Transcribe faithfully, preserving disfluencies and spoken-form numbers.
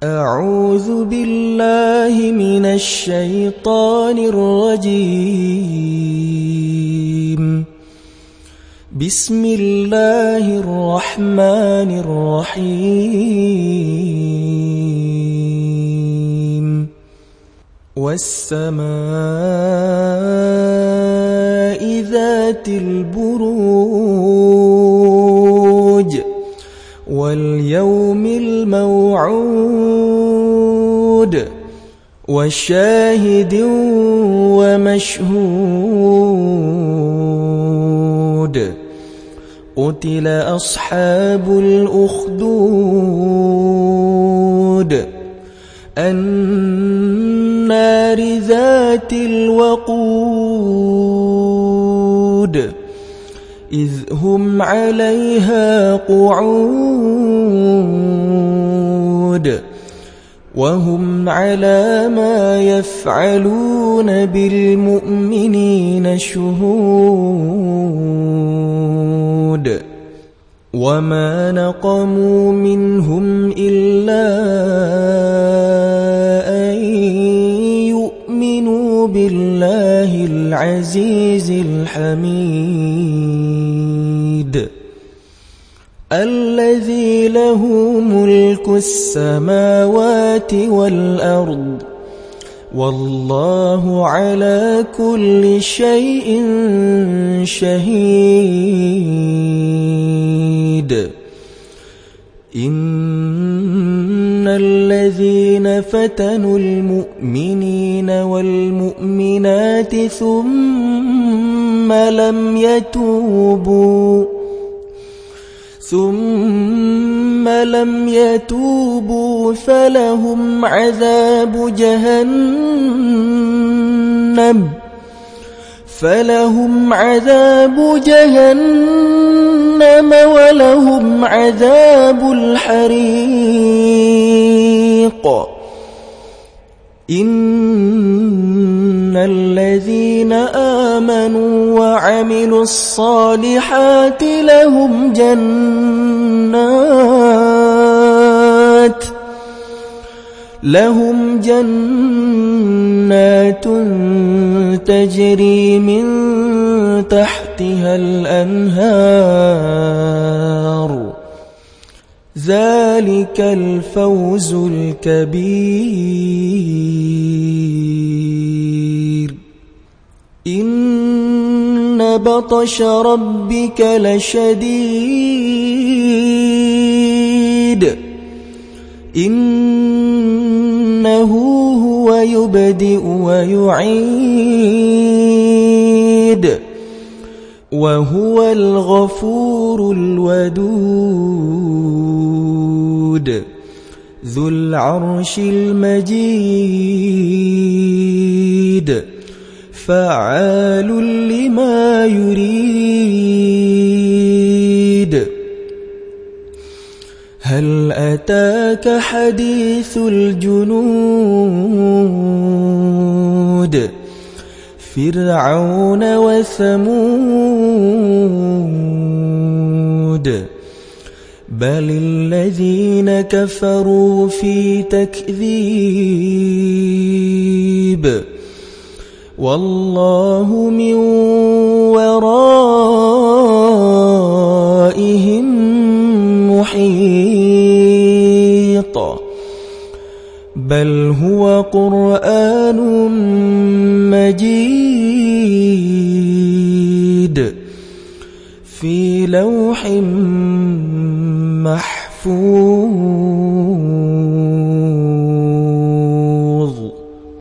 أعوذ بالله من الشيطان الرجيم. بسم الله الرحمن الرحيم. والسماء ذات البروج واليوم الموعود وشاهد ومشهود. قتل أصحاب الأخدود النار ذات الوقود إذ هم عليها قعود وهم على ما يفعلون بالمؤمنين شهود. وما نقموا منهم إلا أن يؤمنوا بالله العزيز الحميد الذي له ملك السماوات والأرض والله على كل شيء شهيد. إن الذين فتنوا المؤمنين والمؤمنات ثم لم يتوبوا ثم لم يتوبوا فلهم عذاب جهنم فلهم عذاب جهنم ولهم عذاب الحريق. إن الذين آمنوا وعملوا الصالحات لهم جنات لهم جنات تجري من تحتها الأنهار ذلك الفوز الكبير. إن بطش ربك لشديد إنه هو يبدئ ويعيد وهو الغفور الودود ذو العرش المجيد فعال لما يريد. هل أتاك حديث الجنود فرعون وثمود بل الذين كفروا في تكذيب والله من ورائهم محيط. بل هو قرآن مجيد في لوح محفوظ.